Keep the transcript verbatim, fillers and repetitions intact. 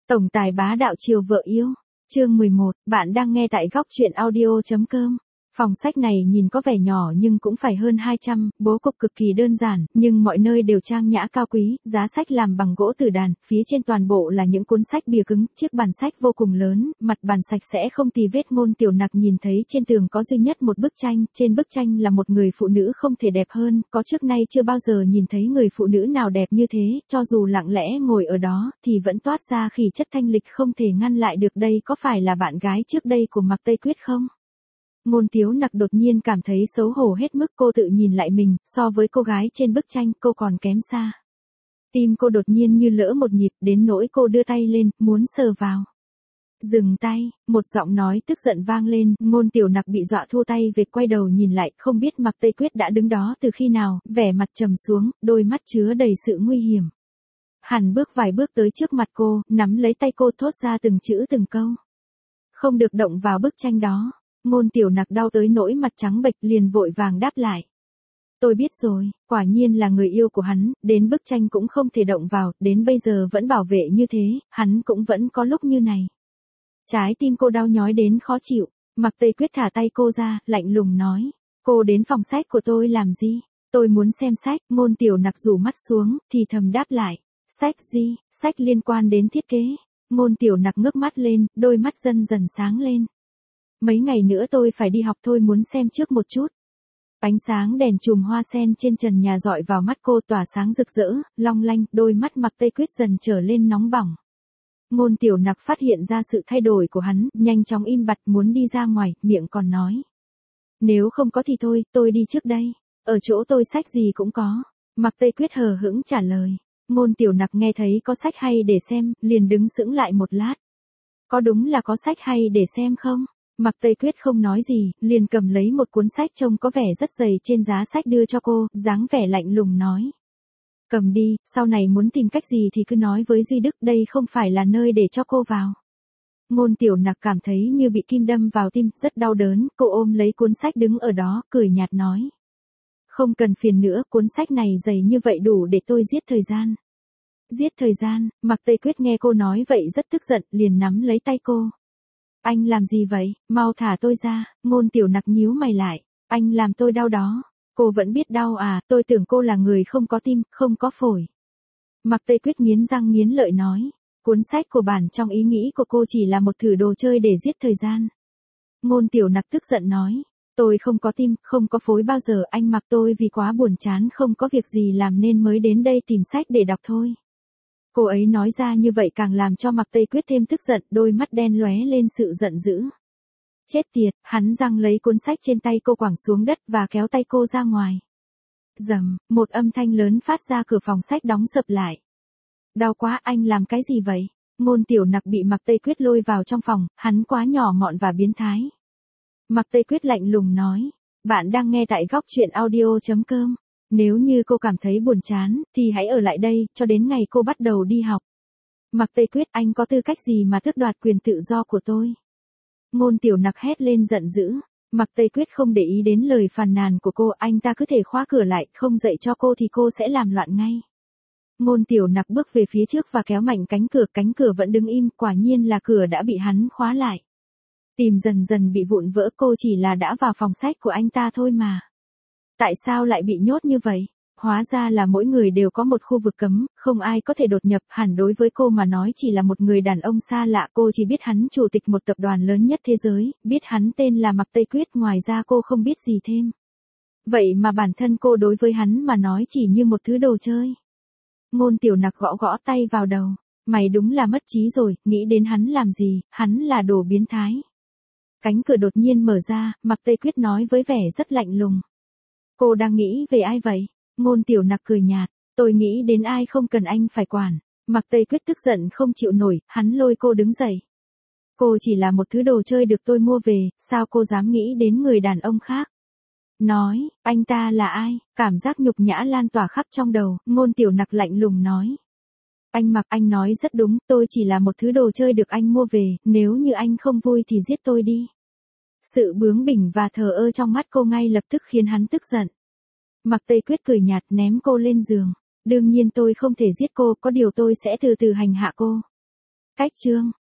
Tổng tài bá đạo chiều vợ yêu. Chương mười một, bạn đang nghe tại góc truyện audio chấm com. Phòng sách này nhìn có vẻ nhỏ nhưng cũng phải hơn hai trăm, bố cục cực kỳ đơn giản, nhưng mọi nơi đều trang nhã cao quý, giá sách làm bằng gỗ tử đàn, phía trên toàn bộ là những cuốn sách bìa cứng, chiếc bàn sách vô cùng lớn, mặt bàn sạch sẽ không tì vết. Ngôn Tiểu Nặc nhìn thấy trên tường có duy nhất một bức tranh, trên bức tranh là một người phụ nữ không thể đẹp hơn, có trước nay chưa bao giờ nhìn thấy người phụ nữ nào đẹp như thế, cho dù lặng lẽ ngồi ở đó, thì vẫn toát ra khí chất thanh lịch không thể ngăn lại được. Đây có phải là bạn gái trước đây của Mạc Tây Quyết không? Ngôn Tiếu Nặc đột nhiên cảm thấy xấu hổ hết mức. Cô tự nhìn lại mình, so với cô gái trên bức tranh, cô còn kém xa. Tim cô đột nhiên như lỡ một nhịp, đến nỗi cô đưa tay lên, muốn sờ vào. Dừng tay, một giọng nói tức giận vang lên. Ngôn Tiểu Nặc bị dọa thua tay về, quay đầu nhìn lại, không biết Mạc Tây Quyết đã đứng đó từ khi nào, vẻ mặt trầm xuống, đôi mắt chứa đầy sự nguy hiểm. Hắn bước vài bước tới trước mặt cô, nắm lấy tay cô, thốt ra từng chữ từng câu. Không được động vào bức tranh đó. Ngôn Tiểu Nặc đau tới nỗi mặt trắng bệch, liền vội vàng đáp lại. Tôi biết rồi, quả nhiên là người yêu của hắn, đến bức tranh cũng không thể động vào, đến bây giờ vẫn bảo vệ như thế, hắn cũng vẫn có lúc như này. Trái tim cô đau nhói đến khó chịu. Mạc Tây Quyết thả tay cô ra, lạnh lùng nói. Cô đến phòng sách của tôi làm gì? Tôi muốn xem sách. Ngôn Tiểu Nặc rủ mắt xuống, thì thầm đáp lại. Sách gì? Sách liên quan đến thiết kế. Ngôn Tiểu Nặc ngước mắt lên, đôi mắt dần dần sáng lên. Mấy ngày nữa tôi phải đi học, thôi muốn xem trước một chút. Ánh sáng đèn chùm hoa sen trên trần nhà dọi vào mắt cô, tỏa sáng rực rỡ, long lanh, đôi mắt Mạc Tây Quyết dần trở lên nóng bỏng. Ngôn Tiểu Nặc phát hiện ra sự thay đổi của hắn, nhanh chóng im bặt, muốn đi ra ngoài, miệng còn nói. Nếu không có thì thôi, tôi đi trước đây. Ở chỗ tôi sách gì cũng có. Mạc Tây Quyết hờ hững trả lời. Ngôn Tiểu Nặc nghe thấy có sách hay để xem, liền đứng sững lại một lát. Có đúng là có sách hay để xem không? Mạc Tây Quyết không nói gì, liền cầm lấy một cuốn sách trông có vẻ rất dày trên giá sách đưa cho cô, dáng vẻ lạnh lùng nói. Cầm đi, sau này muốn tìm cách gì thì cứ nói với Duy Đức, đây không phải là nơi để cho cô vào. Ngôn Tiểu Nặc cảm thấy như bị kim đâm vào tim, rất đau đớn, cô ôm lấy cuốn sách đứng ở đó, cười nhạt nói. Không cần phiền nữa, cuốn sách này dày như vậy đủ để tôi giết thời gian. Giết thời gian. Mạc Tây Quyết nghe cô nói vậy rất tức giận, liền nắm lấy tay cô. Anh làm gì vậy? Mau thả tôi ra. Ngôn Tiểu Nặc nhíu mày lại. Anh làm tôi đau đó. Cô vẫn biết đau à? Tôi tưởng cô là người không có tim, không có phổi. Mạc Tây Quyết nghiến răng nghiến lợi nói. Cuốn sách của bản trong ý nghĩ của cô chỉ là một thử đồ chơi để giết thời gian. Ngôn Tiểu Nặc tức giận nói. Tôi không có tim, không có phổi bao giờ, anh mặc tôi vì quá buồn chán không có việc gì làm nên mới đến đây tìm sách để đọc thôi. Cô ấy nói ra như vậy càng làm cho Mạc Tây Quyết thêm tức giận, đôi mắt đen lóe lên sự giận dữ. Chết tiệt, hắn giằng lấy cuốn sách trên tay cô quẳng xuống đất và kéo tay cô ra ngoài. Rầm, một âm thanh lớn phát ra, cửa phòng sách đóng sập lại. Đau quá, anh làm cái gì vậy? Ngôn Tiểu Nặc bị Mạc Tây Quyết lôi vào trong phòng, hắn quá nhỏ mọn và biến thái. Mạc Tây Quyết lạnh lùng nói, bạn đang nghe tại góc truyện audio chấm com. Nếu như cô cảm thấy buồn chán, thì hãy ở lại đây, cho đến ngày cô bắt đầu đi học. Mạc Tây Quyết, anh có tư cách gì mà tước đoạt quyền tự do của tôi? Ngôn Tiểu Nặc hét lên giận dữ. Mạc Tây Quyết không để ý đến lời phàn nàn của cô, anh ta cứ thể khóa cửa lại, không dạy cho cô thì cô sẽ làm loạn ngay. Ngôn Tiểu Nặc bước về phía trước và kéo mạnh cánh cửa, cánh cửa vẫn đứng im, quả nhiên là cửa đã bị hắn khóa lại. Tìm dần dần bị vụn vỡ, cô chỉ là đã vào phòng sách của anh ta thôi mà. Tại sao lại bị nhốt như vậy? Hóa ra là mỗi người đều có một khu vực cấm, không ai có thể đột nhập, hẳn đối với cô mà nói chỉ là một người đàn ông xa lạ, cô chỉ biết hắn chủ tịch một tập đoàn lớn nhất thế giới, biết hắn tên là Mạc Tây Quyết, ngoài ra cô không biết gì thêm. Vậy mà bản thân cô đối với hắn mà nói chỉ như một thứ đồ chơi. Ngôn Tiểu Nặc gõ gõ tay vào đầu, mày đúng là mất trí rồi, nghĩ đến hắn làm gì, hắn là đồ biến thái. Cánh cửa đột nhiên mở ra, Mạc Tây Quyết nói với vẻ rất lạnh lùng. Cô đang nghĩ về ai vậy? Ngôn Tiểu Nặc cười nhạt, tôi nghĩ đến ai không cần anh phải quản. Mạc Tây Quyết tức giận không chịu nổi, hắn lôi cô đứng dậy. Cô chỉ là một thứ đồ chơi được tôi mua về, sao cô dám nghĩ đến người đàn ông khác? Nói, anh ta là ai? Cảm giác nhục nhã lan tỏa khắp trong đầu, Ngôn Tiểu Nặc lạnh lùng nói. Anh Mạc, anh nói rất đúng, tôi chỉ là một thứ đồ chơi được anh mua về, nếu như anh không vui thì giết tôi đi. Sự bướng bỉnh và thờ ơ trong mắt cô ngay lập tức khiến hắn tức giận. Mạc Tây Quyết cười nhạt, ném cô lên giường. Đương nhiên tôi không thể giết cô, có điều tôi sẽ từ từ hành hạ cô. Cách chương